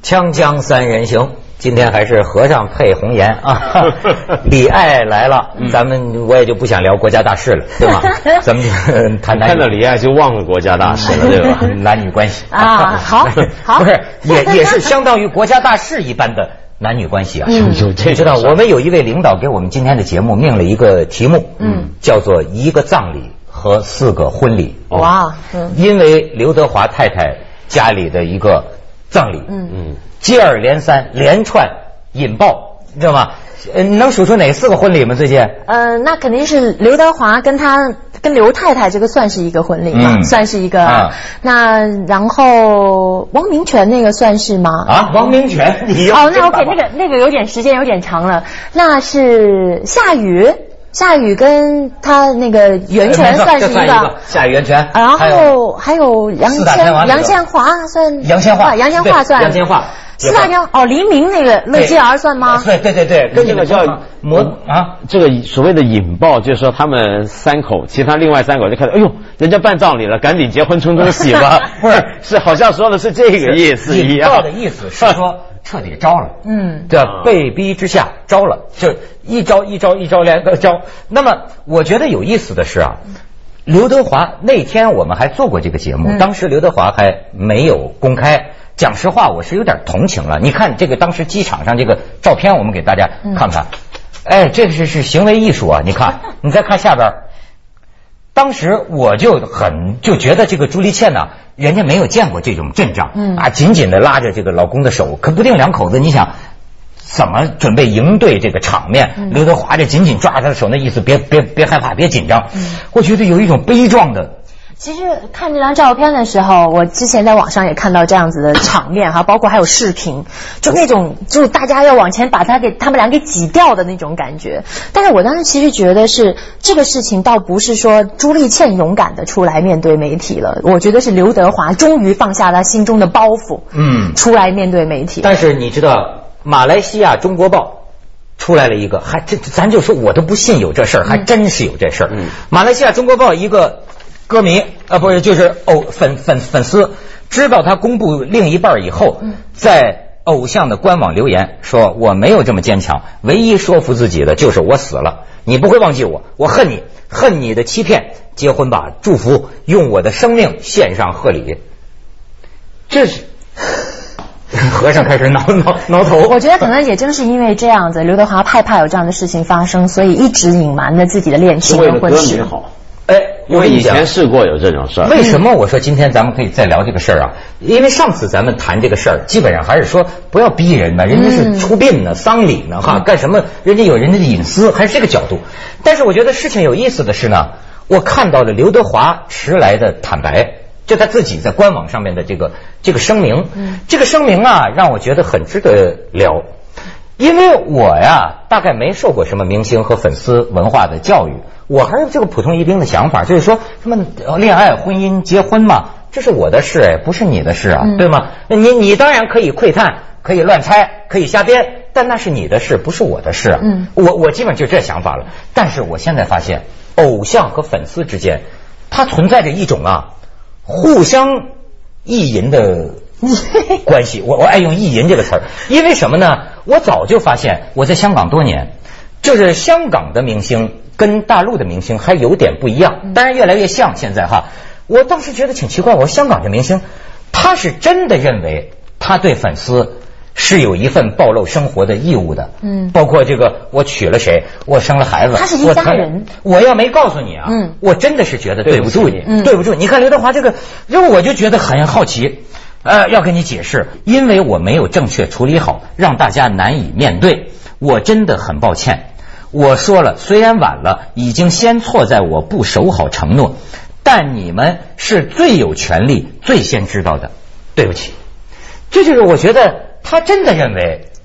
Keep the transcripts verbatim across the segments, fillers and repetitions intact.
锵锵三人行，今天还是和尚配红颜啊！李艾来了，咱们我也就不想聊国家大事了，对吗？咱们就谈谈。 看到李艾就忘了国家大事了，对吧？ 男女关系啊，好，好， 不是也也是相当于国家大事一般的男女关系啊。 嗯， 你知道，我们有一位领导给我们今天的节目命了一个题目，嗯，叫做一个葬礼和四个婚礼。 哇，嗯， 因为刘德华太太家里的一个葬礼，嗯嗯，接二连三，连串引爆，你知道吗？呃，能数出哪四个婚礼吗？最近？ 呃，那肯定是刘德华跟他跟刘太太这个算是一个婚礼嘛，嗯、算是一个。啊、那然后汪明荃那个算是吗？ 啊，汪明荃，你哦，那 OK， 那个那个有点时间有点长了。那是夏雨。夏雨跟他那个袁泉算是一个， 夏雨袁泉， 然后还有杨千杨千嬅算杨千嬅， 杨千嬅算杨千嬅， 四大天哦，黎明那个乐基儿算吗？ 对对对对， 跟这个叫魔啊， 这个所谓的引爆，就是说他们三口，其他另外三口就看到，哎呦，人家办葬礼了，赶紧结婚冲冲喜吧，不是是好像说的是这个意思一样。 引爆的意思是说。彻底招了，嗯，对吧？被逼之下招了，就一招一招一招连个招。那么我觉得有意思的是啊，刘德华那天我们还做过这个节目，嗯、当时刘德华还没有公开。讲实话，我是有点同情了。你看这个当时机场上这个照片，我们给大家看看。嗯、哎，这是是行为艺术啊！你看，你再看下边。当时我就很就觉得这个朱丽倩呢，人家没有见过这种阵仗，嗯啊，紧紧的拉着这个老公的手，可不定两口子，你想怎么准备应对这个场面？嗯、刘德华这紧紧抓他的手，那意思别别别害怕，别紧张。嗯、我觉得有一种悲壮的。 其实看这张照片的时候，我之前在网上也看到这样子的场面哈，包括还有视频，就那种就大家要往前把他给他们俩给挤掉的那种感觉。但是我当时其实觉得是这个事情倒不是说朱丽倩勇敢的出来面对媒体了，我觉得是刘德华终于放下他心中的包袱，嗯，出来面对媒体。 但是你知道，马来西亚中国报出来了一个，还这咱就说我都不信有这事儿，还真是有这事儿。嗯，马来西亚中国报一个。歌迷啊，不是就是偶粉粉粉丝，知道他公布另一半以后，在偶像的官网留言说：“我没有这么坚强，唯一说服自己的就是我死了，你不会忘记我，我恨你，恨你的欺骗，结婚吧，祝福，用我的生命献上贺礼。”这是和尚开始挠挠挠头。 我觉得可能也正是因为这样子，刘德华害怕有这样的事情发生，所以一直隐瞒着自己的恋情跟婚事。 哎， 因为以前试过有这种事儿。 为什么我说今天咱们可以再聊这个事儿啊？因为上次咱们谈这个事儿，基本上还是说不要逼人吧，人家是出殡呢、丧礼呢，哈，干什么？人家有人家的隐私，还是这个角度。但是我觉得事情有意思的是呢，我看到了刘德华迟来的坦白，就他自己在官网上面的这个这个声明，这个声明啊，让我觉得很值得聊。因为我呀，大概没受过什么明星和粉丝文化的教育，我还是这个普通一兵的想法，就是说什么恋爱、婚姻、结婚嘛，这是我的事哎，不是你的事啊，嗯、对吗？你你当然可以窥探，可以乱猜，可以瞎编，但那是你的事，不是我的事啊。嗯，我我基本就这想法了。但是我现在发现，偶像和粉丝之间，它存在着一种啊，互相意淫的关系。我我爱用意淫这个词儿，因为什么呢？我早就发现，我在香港多年，就是香港的明星跟大陆的明星还有点不一样，当然越来越像。现在哈，我当时觉得挺奇怪，我说香港这明星，他是真的认为他对粉丝是有一份暴露生活的义务的，嗯，包括这个我娶了谁，我生了孩子， 他是一家人， 我要没告诉你啊，嗯，我真的是觉得对不住你，嗯，对不住。你看刘德华这个，因为我就觉得很好奇。呃，要跟你解释，因为我没有正确处理好，让大家难以面对，我真的很抱歉。我说了，虽然晚了，已经先错在我不守好承诺，但你们是最有权利、最先知道的，对不起。这就是我觉得他真的认为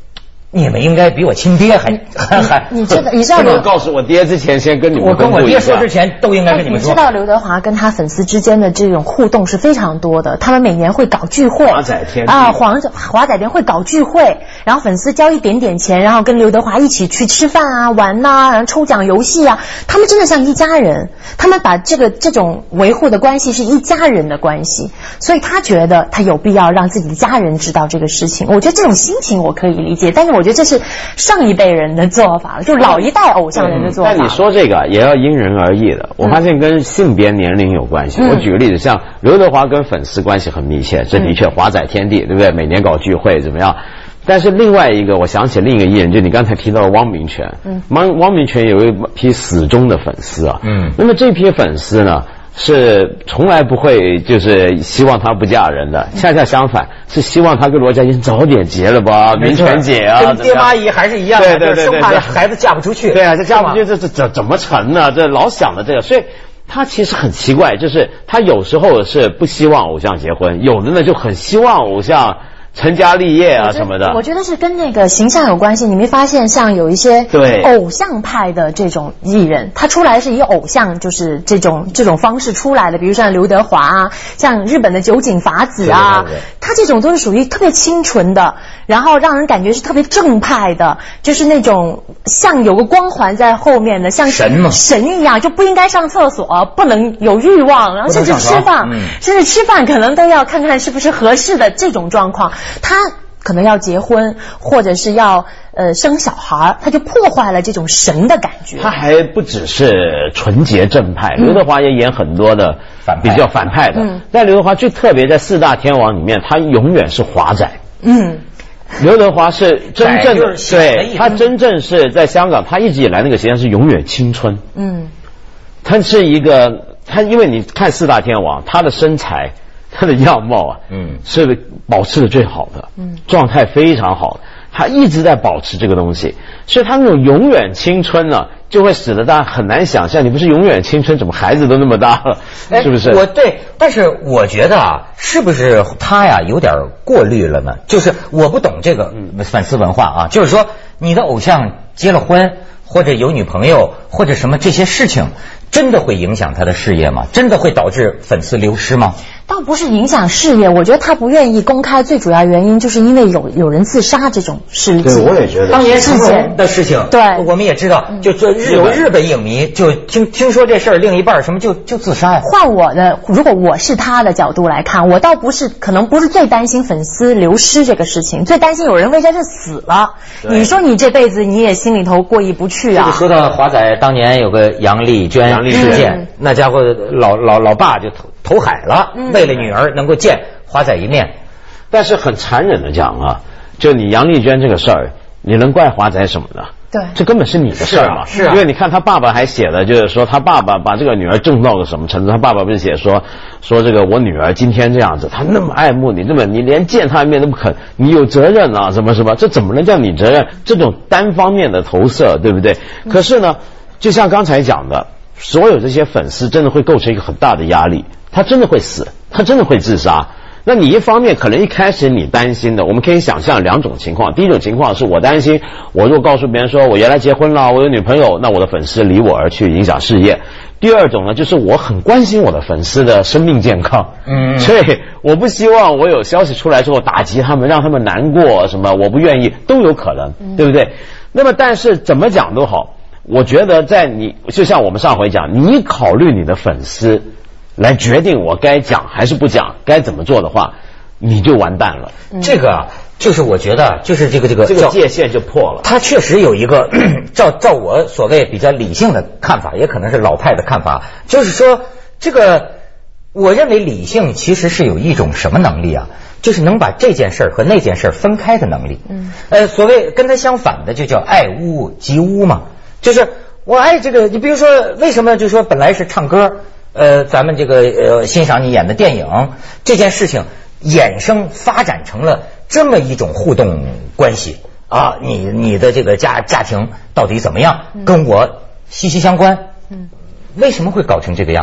你们应该比我亲爹还还还。 你知道你知道我告诉我爹之前先跟你们我跟我爹说之前都应该跟你们说。 你知道刘德华跟他粉丝之间的这种互动是非常多的，他们每年会搞聚会， 华仔天地啊，华华仔店会搞聚会，然后粉丝交一点点钱，然后跟刘德华一起去吃饭啊、玩呐、啊，然后抽奖游戏啊，他们真的像一家人，他们把这个这种维护的关系是一家人的关系，所以他觉得他有必要让自己的家人知道这个事情。我觉得这种心情我可以理解，但是我觉得这是上一辈人的做法了，就老一代偶像人的做法。 但你说这个也要因人而异的，我发现跟性别年龄有关系。嗯、我举个例子，像刘德华跟粉丝关系很密切，这的确华仔天地，对不对？每年搞聚会怎么样？但是另外一个，我想起另一个艺人，就你刚才提到的汪明荃。嗯，汪汪明荃有一批死忠的粉丝啊。嗯，那么这批粉丝呢？是从来不会就是希望她不嫁人的，恰恰相反，是希望她跟罗家英早点结了吧，明荃姐啊， 跟爹妈姨还是一样的， 对对对对， 生怕孩子嫁不出去。 对啊，这嫁不出去，这这怎怎么成呢？这老想的这个，所以他其实很奇怪，就是他有时候是不希望偶像结婚，有的呢就很希望偶像成家立业啊什么的。 我觉得是跟那个形象有关系。你没发现像有一些对偶像派的这种艺人，他出来是以偶像就是这种这种方式出来的，比如像刘德华啊，像日本的酒井法子啊，对对对，他这种都是属于特别清纯的，然后让人感觉是特别正派的，就是那种像有个光环在后面的，像神嘛神一样，就不应该上厕所，不能有欲望，然后甚至吃饭、嗯、甚至吃饭可能都要看看是不是合适的这种状况。他可能要结婚，或者是要呃生小孩，他就破坏了这种神的感觉。 他还不只是纯洁正派，刘德华也演很多的比较反派的。嗯、但刘德华最特别，在四大天王里面，他永远是华仔。嗯。刘德华是真正的，对，他真正是在香港，他一直以来那个形象是永远青春。嗯。他是一个，他因为你看四大天王，他的身材。他的样貌啊，嗯，是保持的最好的，嗯，状态非常好，他一直在保持这个东西，所以他那种永远青春呢、啊，就会使得大家很难想象，你不是永远青春，怎么孩子都那么大了，是不是？ 我对，但是我觉得啊，是不是他呀有点过滤了呢？就是我不懂这个粉丝文化啊，就是说你的偶像结了婚，或者有女朋友，或者什么这些事情，真的会影响他的事业吗？真的会导致粉丝流失吗？ 倒不是影响事业，我觉得他不愿意公开，最主要原因就是因为有有人自杀这种事情。 对，我也觉得当年成龙的事情， 对， 我们也知道，就这日有日本影迷就听听说这事儿，另一半什么就就自杀呀。 换我的，如果我是他的角度来看，我倒不是可能不是最担心粉丝流失这个事情，最担心有人为这事死了。你说你这辈子你也心里头过意不去啊。 这个说到华仔当年有个杨丽娟事件，嗯、那家伙老老老爸就投投海了。嗯，为了女儿能够见华仔一面， 但是很残忍的讲啊，就你杨丽娟这个事儿，你能怪华仔什么呢？ 对， 这根本是你的事儿嘛。 是啊， 因为你看他爸爸还写了，就是说他爸爸把这个女儿重到了什么程度？他爸爸不是写说说这个我女儿今天这样子，她那么爱慕你，那么你连见她一面都不肯，你有责任啊，什么什么？这怎么能叫你责任？这种单方面的投射，对不对？嗯、可是呢，就像刚才讲的，所有这些粉丝真的会构成一个很大的压力。他真的会死，他真的会自杀。那你一方面可能一开始你担心的，我们可以想象两种情况。第一种情况是我担心，我如果告诉别人说我原来结婚了，我有女朋友，那我的粉丝离我而去，影响事业。第二种呢，就是我很关心我的粉丝的生命健康，嗯，所以我不希望我有消息出来之后打击他们，让他们难过，什么我不愿意都有可能，对不对？那么但是怎么讲都好，我觉得在你就像我们上回讲，你考虑你的粉丝来决定我该讲还是不讲，该怎么做的话，你就完蛋了。 嗯、这个就是我觉得就是这个这个这个界限就破了。 他确实有一个照照我所谓比较理性的看法，也可能是老派的看法，就是说这个我认为理性其实是有一种什么能力啊？就是能把这件事儿和那件事儿分开的能力。嗯，呃，所谓跟它相反的就叫爱屋及乌嘛，就是我爱这个，你比如说为什么就说本来是唱歌。呃，咱们这个呃欣赏你演的电影这件事情，衍生发展成了这么一种互动关系啊，你你的这个家家庭到底怎么样，跟我息息相关。嗯，为什么会搞成这个样子？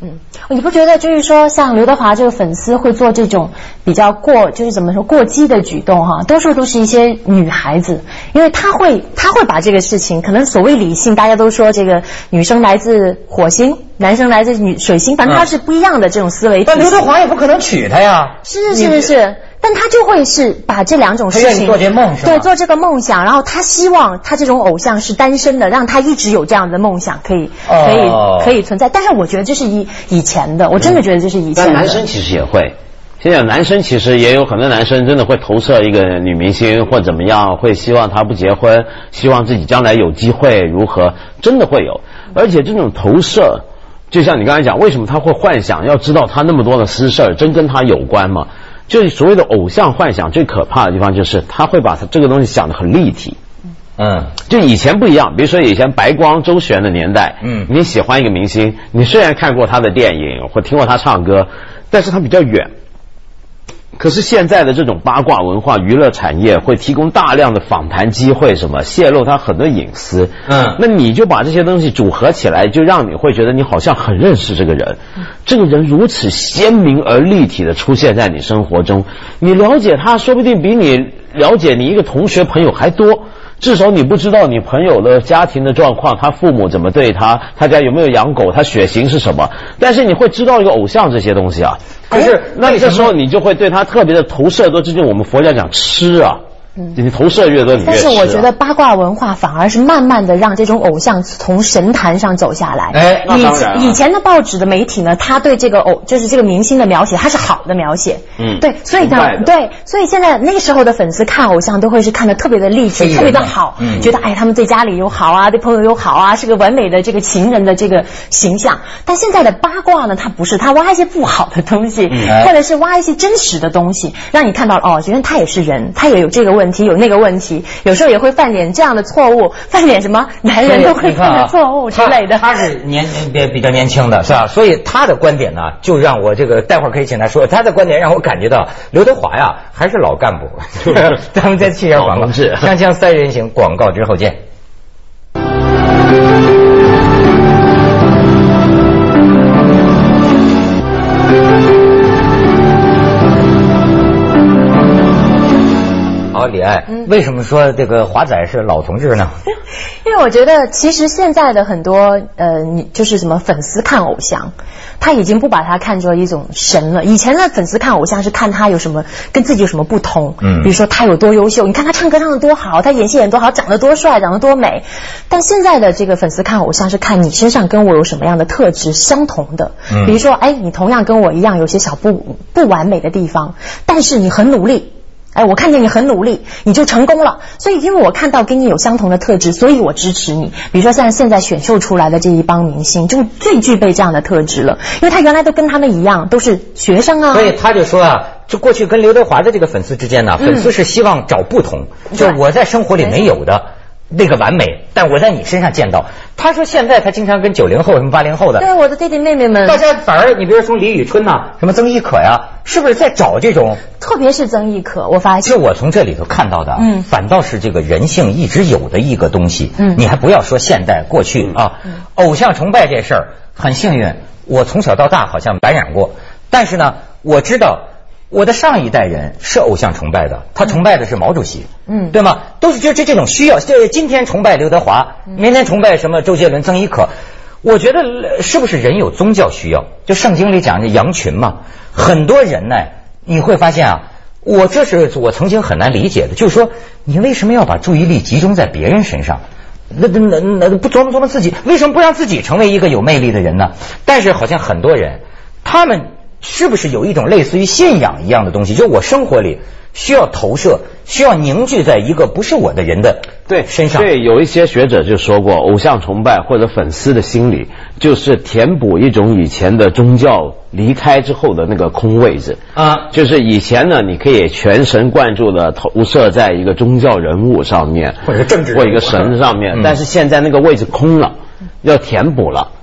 嗯，你不觉得就是说，像刘德华这个粉丝会做这种比较过，就是怎么说过激的举动哈？多数都是一些女孩子，因为她会，她会把这个事情，可能所谓理性，大家都说这个女生来自火星，男生来自女水星，反正他是不一样的这种思维体系。 但刘德华也不可能娶她呀。 是是是是。但他就会是把这两种事情做这梦是吧？ 对，做这个梦想，然后他希望他这种偶像是单身的，让他一直有这样的梦想可以、哦、可以可以存在。但是我觉得这是以以前的，我真的觉得这是以前的。 但男生其实也会，现在男生其实也有很多男生真的会投射一个女明星或怎么样，会希望她不结婚，希望自己将来有机会如何，真的会有。而且这种投射，就像你刚才讲，为什么他会幻想要知道他那么多的私事儿，真跟他有关吗？就是所谓的偶像幻想最可怕的地方，就是他会把他这个东西想得很立体。嗯，就以前不一样，比如说以前白光周璇的年代，嗯，你喜欢一个明星，你虽然看过他的电影或听过他唱歌，但是他比较远。可是现在的这种八卦文化娱乐产业会提供大量的访谈机会，什么泄露他很多隐私，嗯，那你就把这些东西组合起来，就让你会觉得你好像很认识这个人，这个人如此鲜明而立体的出现在你生活中，你了解他说不定比你了解你一个同学朋友还多。至少你不知道你朋友的家庭的状况，他父母怎么对他，他家有没有养狗，他血型是什么，但是你会知道一个偶像这些东西啊。可是那这时候你就会对他特别的投射，都这就我们佛教讲吃啊，嗯，你投射越多你越吃、啊。但是我觉得八卦文化反而是慢慢的让这种偶像从神坛上走下来。 哎， 以、啊、以前的报纸的媒体呢，他对这个偶就是这个明星的描写，他是好的描写，嗯，对，所以呢，对，所以现在那个时候的粉丝看偶像都会是看得特别的励志，特别的好，嗯，觉得哎他们对家里又好啊，对朋友又好啊，是个完美的这个情人的这个形象。但现在的八卦呢，它不是，它挖一些不好的东西，嗯、或者是挖一些真实的东西，让你看到哦，原来他也是人，他也有这个问题，有那个问题。有时候也会犯点这样的错误，犯点什么男人都会犯的错误之类的。 他, 他是年比比较年轻的，是吧？所以他的观点呢，就让我这个待会儿可以请他说。他的观点让我感觉到刘德华呀还是老干部。咱们再去一下广告，锵锵三人行，广告之后见。好，李艾，嗯、为什么说这个华仔是老同志呢？ 因为我觉得其实现在的很多呃，你就是什么粉丝看偶像，他已经不把他看作一种神了。以前的粉丝看偶像是看他有什么跟自己有什么不同，嗯，比如说他有多优秀，你看他唱歌唱得多好，他演戏演多好，长得多帅，长得多美。但现在的这个粉丝看偶像是看你身上跟我有什么样的特质相同的，嗯，比如说哎，你同样跟我一样有些小不不完美的地方，但是你很努力。哎，我看见你很努力，你就成功了。所以因为我看到跟你有相同的特质，所以我支持你。比如说像现在选秀出来的这一帮明星，就最具备这样的特质了，因为他原来都跟他们一样，都是学生啊。 所以他就说啊，就过去跟刘德华的这个粉丝之间呢，粉丝是希望找不同，嗯、就我在生活里没有的。那个完美，但我在你身上见到。他说现在他经常跟九零后什么八零后的， 对我的弟弟妹妹们， 大家反而你比如说从李宇春呐、啊，什么曾轶可呀，是不是在找这种？ 特别是曾轶可，我发现。 是我从这里头看到的，嗯，反倒是这个人性一直有的一个东西。嗯，你还不要说现代过去啊，嗯、偶像崇拜这事儿很幸运，我从小到大好像感染过，但是呢，我知道。我的上一代人是偶像崇拜的，他崇拜的是毛主席，嗯，对吗？都是就这这种需要，这今天崇拜刘德华，明天崇拜什么周杰伦、曾轶可。我觉得是不是人有宗教需要？就圣经里讲的羊群嘛，很多人呢，你会发现啊，我这是我曾经很难理解的，就是说你为什么要把注意力集中在别人身上？那那那不琢磨琢磨自己，为什么不让自己成为一个有魅力的人呢？但是好像很多人，他们。是不是有一种类似于信仰一样的东西？就我生活里需要投射，需要凝聚在一个不是我的人的对身上。 对，有一些学者就说过，偶像崇拜或者粉丝的心理，就是填补一种以前的宗教离开之后的那个空位置啊。就是以前呢，你可以全神贯注的投射在一个宗教人物上面， 或者政治或一个神上面，嗯、但是现在那个位置空了。要填补了，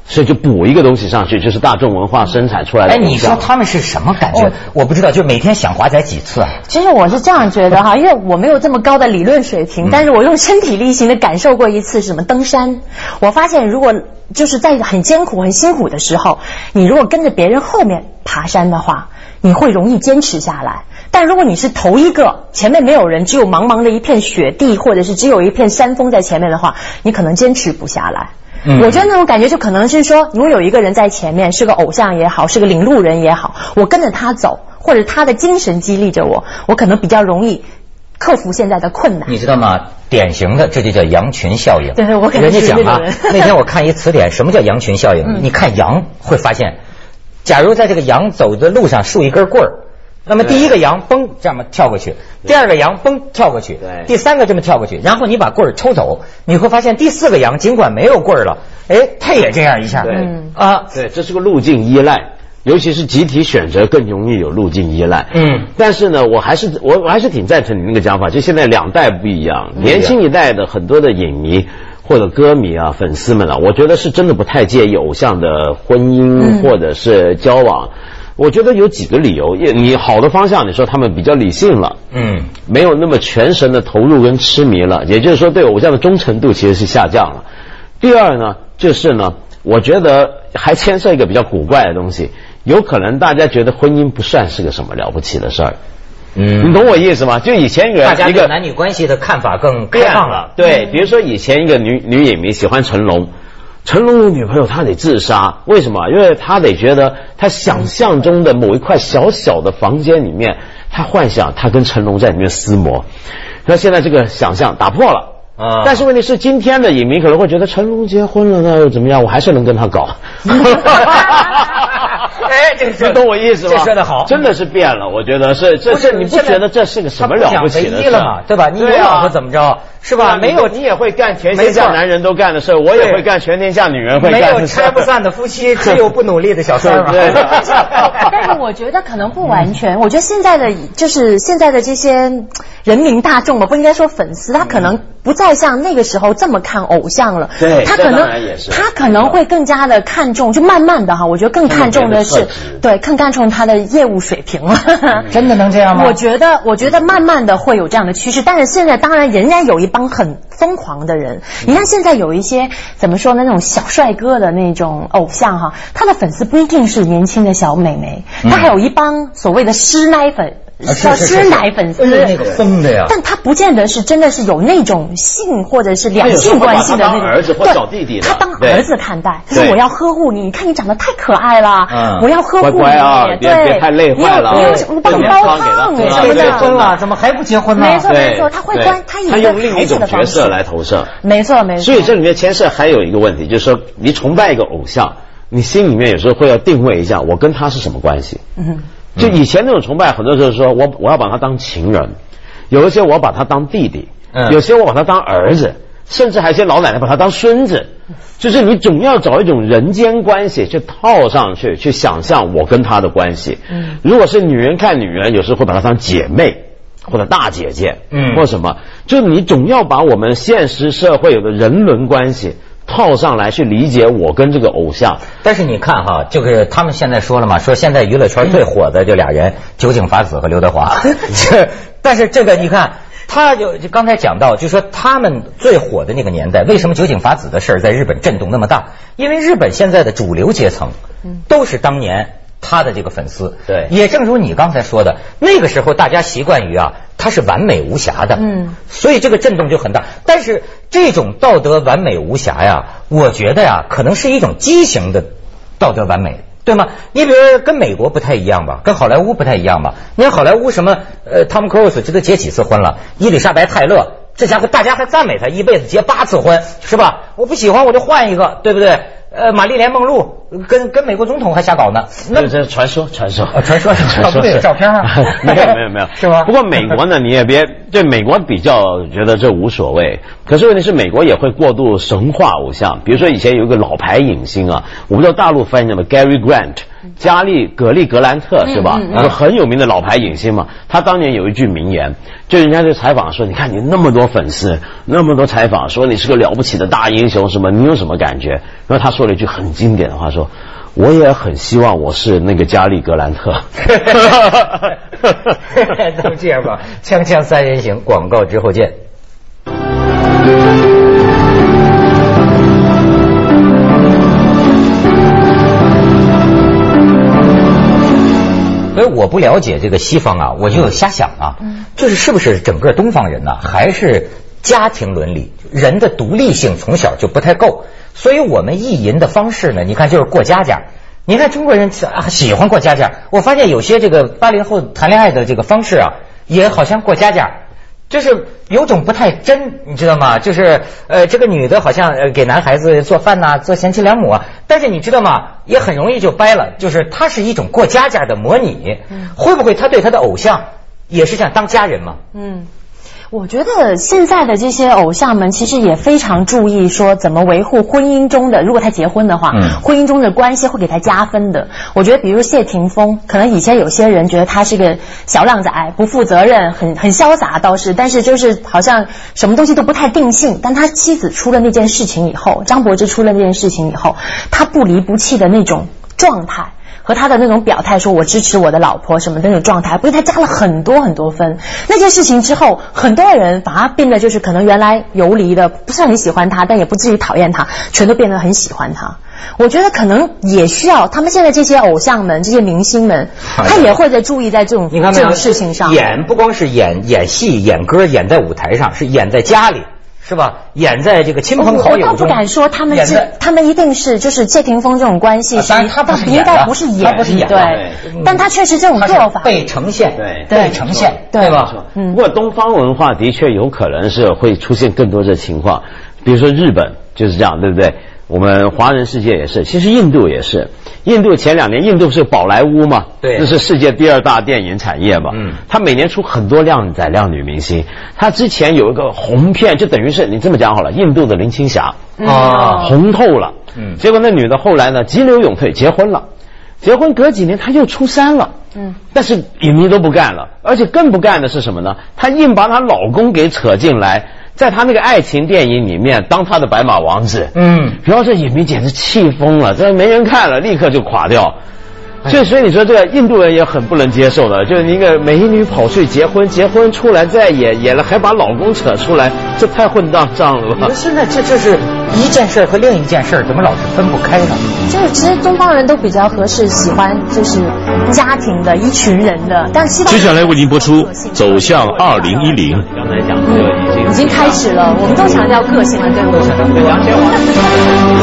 所以就补一个东西上去，就是大众文化生产出来的。 哎，你说他们是什么感觉？哦、我不知道，就每天想华仔几次啊？ 其实我是这样觉得哈，因为我没有这么高的理论水平，嗯、但是我用身体力行的感受过一次什么登山。我发现，如果就是在很艰苦、很辛苦的时候，你如果跟着别人后面爬山的话，你会容易坚持下来。但如果你是头一个，前面没有人，只有茫茫的一片雪地，或者是只有一片山峰在前面的话，你可能坚持不下来。嗯、我觉得那种感觉就可能是说，如果有一个人在前面，是个偶像也好，是个领路人也好，我跟着他走，或者他的精神激励着我，我可能比较容易克服现在的困难。 你知道吗？典型的这就叫羊群效应。 对，我可能是那种人。人家讲啊，那天我看一词典，什么叫羊群效应？嗯、你看羊会发现，假如在这个羊走的路上竖一根棍儿。那么第一个羊蹦这么跳过去，第二个羊蹦跳过去，第三个这么跳过去，然后你把棍儿抽走，你会发现第四个羊尽管没有棍儿了，哎，它也这样一下。 对啊， 对，这是个路径依赖，尤其是集体选择更容易有路径依赖。嗯，但是呢，我还是我我还是挺赞成你那个讲法，就现在两代不一样，年轻一代的很多的影迷或者歌迷啊、粉丝们啊，我觉得是真的不太介意偶像的婚姻或者是交往。我觉得有几个理由，你好的方向，你说他们比较理性了，嗯，没有那么全神的投入跟痴迷了，也就是说对偶像的忠诚度其实是下降了。第二呢，就是呢，我觉得还牵涉一个比较古怪的东西，有可能大家觉得婚姻不算是个什么了不起的事儿，嗯，你懂我意思吗？就以前一个大家对男女关系的看法更开放了， 对，比如说以前一个女女影迷喜欢成龙。成龙的女朋友他得自杀，为什么？因为他得觉得他想象中的某一块小小的房间里面，他幻想他跟成龙在里面厮磨，那现在这个想象打破了。啊！但是问题是，今天的影迷可能会觉得成龙结婚了，那又怎么样？我还是能跟他搞。 哎，这个你懂我意思吗？ 这说得好， 真的是变了。我觉得是，这是你不觉得这是个什么了不起的事了嘛？对吧？你有老婆怎么着？是吧？没有， 你也会干全天下男人都干的事，我也会干全天下女人会干的事。 没有拆不散的夫妻，只有不努力的小三儿。对。 但是我觉得可能不完全。我觉得现在的就是现在的这些人民大众嘛，不应该说粉丝，他可能不再像那个时候这么看偶像了。 对， 他可能他可能会更加的看重，就慢慢的哈，我觉得更看重的是对，更看重他的业务水平了。 真的能这样吗？ 我觉得，我觉得慢慢的会有这样的趋势，但是现在当然仍然有一帮很疯狂的人。你看现在有一些怎么说呢，那种小帅哥的那种偶像哈，他的粉丝不一定是年轻的小美眉，他还有一帮所谓的师奶粉。叫师奶粉丝， 那个疯的呀， 但他不见得是真的是有那种性或者是两性关系的那种， 儿子或小弟弟， 他当儿子看待，他说我要呵护你，你看你长得太可爱了， 嗯， 我要呵护你， 乖啊，别别太累坏了， 你有你帮包胖什么的， 婚了怎么还不结婚呢？ 没错没错，他会关，他以一个另一种角色来投射， 没错没错。 所以这里面牵涉还有一个问题，就是说你崇拜一个偶像，你心里面有时候会要定位一下，我跟他是什么关系？嗯。就以前那种崇拜，很多时候说我我要把他当情人，有一些我把他当弟弟，嗯，有些我把他当儿子，甚至还有些老奶奶把他当孙子，就是你总要找一种人间关系去套上去，去想象我跟他的关系。嗯，如果是女人看女人，有时候会把她当姐妹或者大姐姐，嗯，或什么，就你总要把我们现实社会有的人伦关系套上来去理解我跟这个偶像。 但是你看哈，就是他们现在说了嘛，说现在娱乐圈最火的就俩人，酒井法子和刘德华。但是这个你看，他就就刚才讲到，就说他们最火的那个年代，为什么酒井法子的事儿在日本震动那么大？因为日本现在的主流阶层都是当年他的这个粉丝。对，也正如你刚才说的，那个时候大家习惯于啊，他是完美无瑕的，嗯，所以这个震动就很大。但是这种道德完美无瑕呀，我觉得呀，可能是一种畸形的道德完美，对吗？你比如跟美国不太一样吧，跟好莱坞不太一样吧。你看好莱坞什么呃，汤姆·克鲁斯这都结几次婚了，伊丽莎白·泰勒这家伙大家还赞美他一辈子结八次婚，是吧？我不喜欢我就换一个，对不对？呃，玛丽莲·梦露跟跟美国总统还瞎搞呢， 那这是传说，传说， 啊、传说，传说，有照片啊？ 没有，没有，没有， 是吗？ 不过美国呢，你也别对美国比较觉得这无所谓，可是问题是美国也会过度神化偶像，比如说以前有一个老牌影星啊，我不知道大陆翻译什么 Gary Grant。 嘉丽葛丽格兰特是吧？一个很有名的老牌影星嘛。他当年有一句名言，就人家就采访说，你看你那么多粉丝，那么多采访说你是个了不起的大英雄什么，你有什么感觉？然后他说了一句很经典的话，说我也很希望我是那个嘉丽格兰特。 那么这样吧，锵锵三人行，广告之后见。所以我不了解这个西方啊，我就瞎想啊，就是是不是整个东方人呢、啊，还是家庭伦理，人的独立性从小就不太够，所以我们意淫的方式呢，你看就是过家家。你看中国人喜欢过家家，我发现有些这个八零后谈恋爱的这个方式啊，也好像过家家。就是有种不太真，你知道吗？就是呃，这个女的好像呃给男孩子做饭呐、啊，做贤妻良母啊，但是你知道吗？也很容易就掰了，就是她是一种过家家的模拟。嗯，会不会她对她的偶像也是这样当家人嘛？ 嗯。我觉得现在的这些偶像们其实也非常注意说怎么维护婚姻中的，如果他结婚的话，嗯、婚姻中的关系会给他加分的。我觉得比如谢霆锋，可能以前有些人觉得他是个小浪仔，不负责任，很很潇洒倒是，但是就是好像什么东西都不太定性。但他妻子出了那件事情以后，张柏芝出了那件事情以后，他不离不弃的那种状态。和他的那种表态说我支持我的老婆什么的那种状态，不是他加了很多很多分。那件事情之后，很多人把他变得就是可能原来游离的不是很喜欢他，但也不至于讨厌他，全都变得很喜欢他。我觉得可能也需要他们现在这些偶像们这些明星们，他也会在注意在这种这种事情上。 演不光是演演戏演歌演在舞台上，是演在家里。是吧？演在这个亲朋好友中， 我倒不敢说他们是，他们一定是就是谢霆锋这种关系， 当然他不是应该不是演， 他不是演， 对，但他确实这种做法被呈现， 对， 被呈现，对吧？ 嗯。不过东方文化的确有可能是会出现更多的情况，比如说日本就是这样，对不对？我们华人世界也是，其实印度也是。印度前两年，印度是宝莱坞嘛， 对， 这是世界第二大电影产业嘛，嗯，他每年出很多靓仔靓女明星。他之前有一个红片，就等于是你这么讲好了，印度的林青霞啊，红透了，嗯，结果那女的后来呢，急流勇退结婚了，结婚隔几年她又出山了，嗯，但是影迷都不干了，而且更不干的是什么呢？她硬把她老公给扯进来。在他那个爱情电影里面当他的白马王子，嗯，然后这影迷简直气疯了，这没人看了，立刻就垮掉。所以，所以你说这个印度人也很不能接受的，就是一个美女跑去结婚，结婚出来再演演了，还把老公扯出来，这太混账账了吧？ 现在这这是一件事和另一件事，怎么老是分不开呢？ 就是其实东方人都比较合适，喜欢就是家庭的一群人的，但西方接下来为您播出《走向二零一零》。 刚才讲的已经已经开始了，我们都强调个性了，对不对？